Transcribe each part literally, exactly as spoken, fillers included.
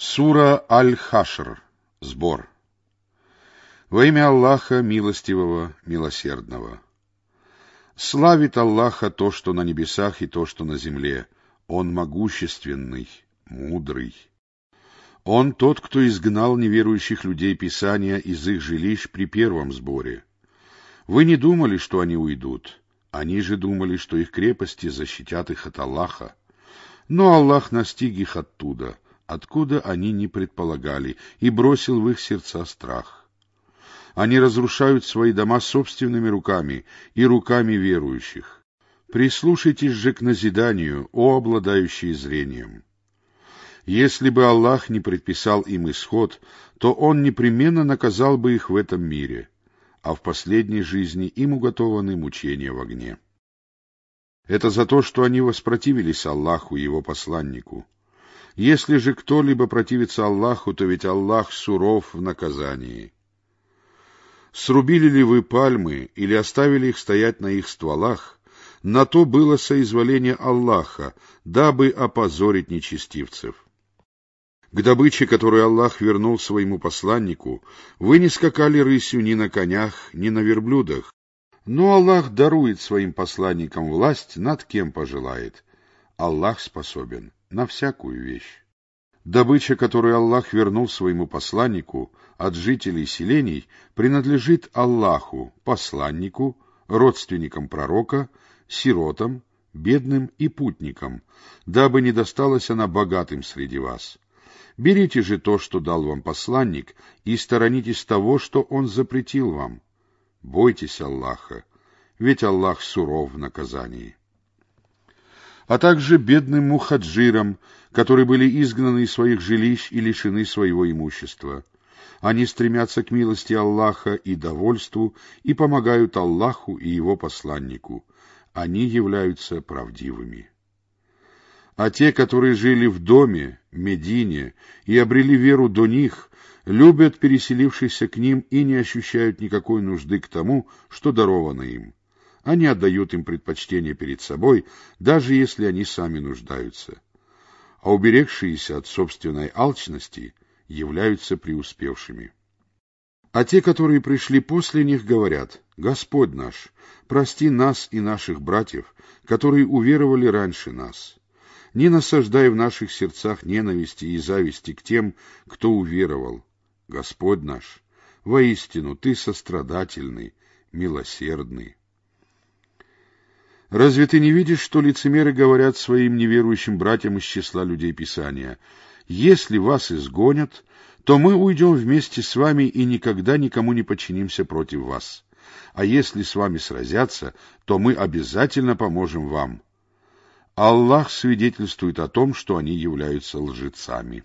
Сура Аль-Хашр. Сбор. Во имя Аллаха Милостивого, Милосердного. Славит Аллаха то, что на небесах, и то, что на земле. Он могущественный, мудрый. Он тот, кто изгнал неверующих людей Писания из их жилищ при первом сборе. Вы не думали, что они уйдут. Они же думали, что их крепости защитят их от Аллаха. Но Аллах настиг их оттуда, откуда они не предполагали, и бросил в их сердца страх. Они разрушают свои дома собственными руками и руками верующих. Прислушайтесь же к назиданию, о обладающие зрением. Если бы Аллах не предписал им исход, то Он непременно наказал бы их в этом мире, а в последней жизни им уготованы мучения в огне. Это за то, что они воспротивились Аллаху и Его посланнику. Если же кто-либо противится Аллаху, то ведь Аллах суров в наказании. Срубили ли вы пальмы или оставили их стоять на их стволах, на то было соизволение Аллаха, дабы опозорить нечестивцев. К добыче, которую Аллах вернул своему посланнику, вы не скакали рысью ни на конях, ни на верблюдах, но Аллах дарует своим посланникам власть над кем пожелает. Аллах способен на всякую вещь. Добыча, которую Аллах вернул своему посланнику от жителей селений, принадлежит Аллаху, посланнику, родственникам пророка, сиротам, бедным и путникам, дабы не досталась она богатым среди вас. Берите же то, что дал вам посланник, и сторонитесь того, что он запретил вам. Бойтесь Аллаха, ведь Аллах суров в наказании. А также бедным мухаджирам, которые были изгнаны из своих жилищ и лишены своего имущества. Они стремятся к милости Аллаха и довольству и помогают Аллаху и Его посланнику. Они являются правдивыми. А те, которые жили в доме, Медине, и обрели веру до них, любят переселившихся к ним и не ощущают никакой нужды к тому, что даровано им. Они отдают им предпочтение перед собой, даже если они сами нуждаются. А уберегшиеся от собственной алчности являются преуспевшими. А те, которые пришли после них, говорят: «Господь наш, прости нас и наших братьев, которые уверовали раньше нас. Не насаждай в наших сердцах ненависти и зависти к тем, кто уверовал. Господь наш, воистину Ты сострадательный, милосердный». Разве ты не видишь, что лицемеры говорят своим неверующим братьям из числа людей Писания: «Если вас изгонят, то мы уйдем вместе с вами и никогда никому не подчинимся против вас. А если с вами сразятся, то мы обязательно поможем вам». Аллах свидетельствует о том, что они являются лжецами.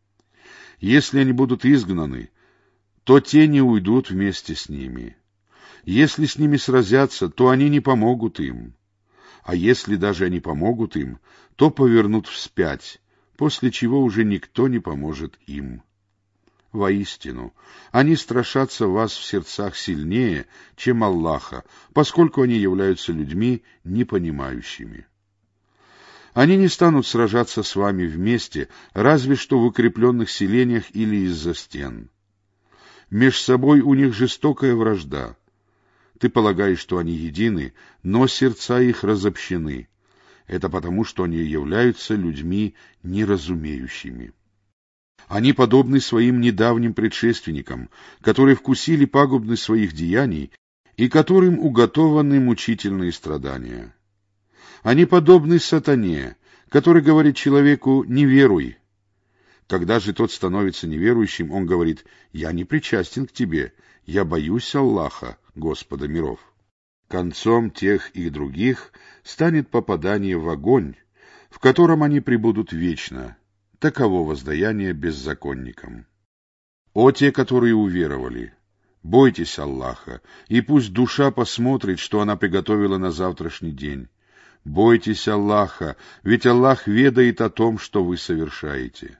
Если они будут изгнаны, то те не уйдут вместе с ними. Если с ними сразятся, то они не помогут им. А если даже они помогут им, то повернут вспять, после чего уже никто не поможет им. Воистину, они страшатся вас в сердцах сильнее, чем Аллаха, поскольку они являются людьми непонимающими. Они не станут сражаться с вами вместе, разве что в укрепленных селениях или из-за стен. Меж собой у них жестокая вражда. Ты полагаешь, что они едины, но сердца их разобщены. Это потому, что они являются людьми неразумеющими. Они подобны своим недавним предшественникам, которые вкусили пагубность своих деяний и которым уготованы мучительные страдания. Они подобны сатане, который говорит человеку: «Не веруй». Когда же тот становится неверующим, он говорит: «Я не причастен к тебе, я боюсь Аллаха, Господа миров». Концом тех и других станет попадание в огонь, в котором они пребудут вечно. Таково воздаяние беззаконникам. О те, которые уверовали! Бойтесь Аллаха, и пусть душа посмотрит, что она приготовила на завтрашний день. Бойтесь Аллаха, ведь Аллах ведает о том, что вы совершаете.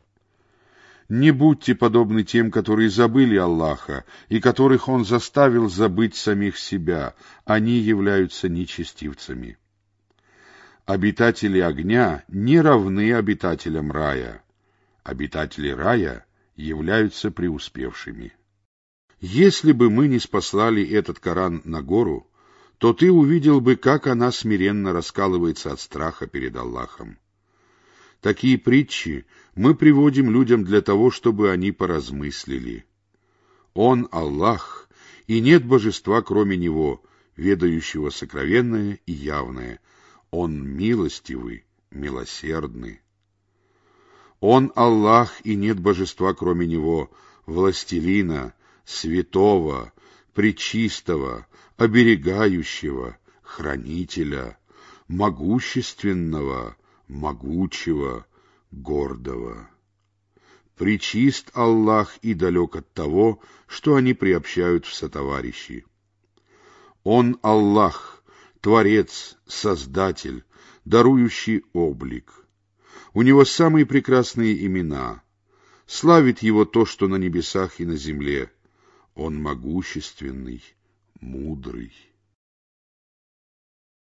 Не будьте подобны тем, которые забыли Аллаха, и которых Он заставил забыть самих себя, они являются нечестивцами. Обитатели огня не равны обитателям рая. Обитатели рая являются преуспевшими. Если бы мы не спаслали этот Коран на гору, то ты увидел бы, как она смиренно раскалывается от страха перед Аллахом. Такие притчи мы приводим людям для того, чтобы они поразмыслили. Он Аллах, и нет божества, кроме Него, ведающего сокровенное и явное. Он милостивый, милосердный. Он Аллах, и нет божества, кроме Него, властелина, святого, пречистого, оберегающего, хранителя, могущественного, могучего, гордого. Пречист Аллах и далек от того, что они приобщают в сотоварищи. Он Аллах, Творец, Создатель, дарующий облик. У Него самые прекрасные имена. Славит Его то, что на небесах и на земле. Он могущественный, мудрый.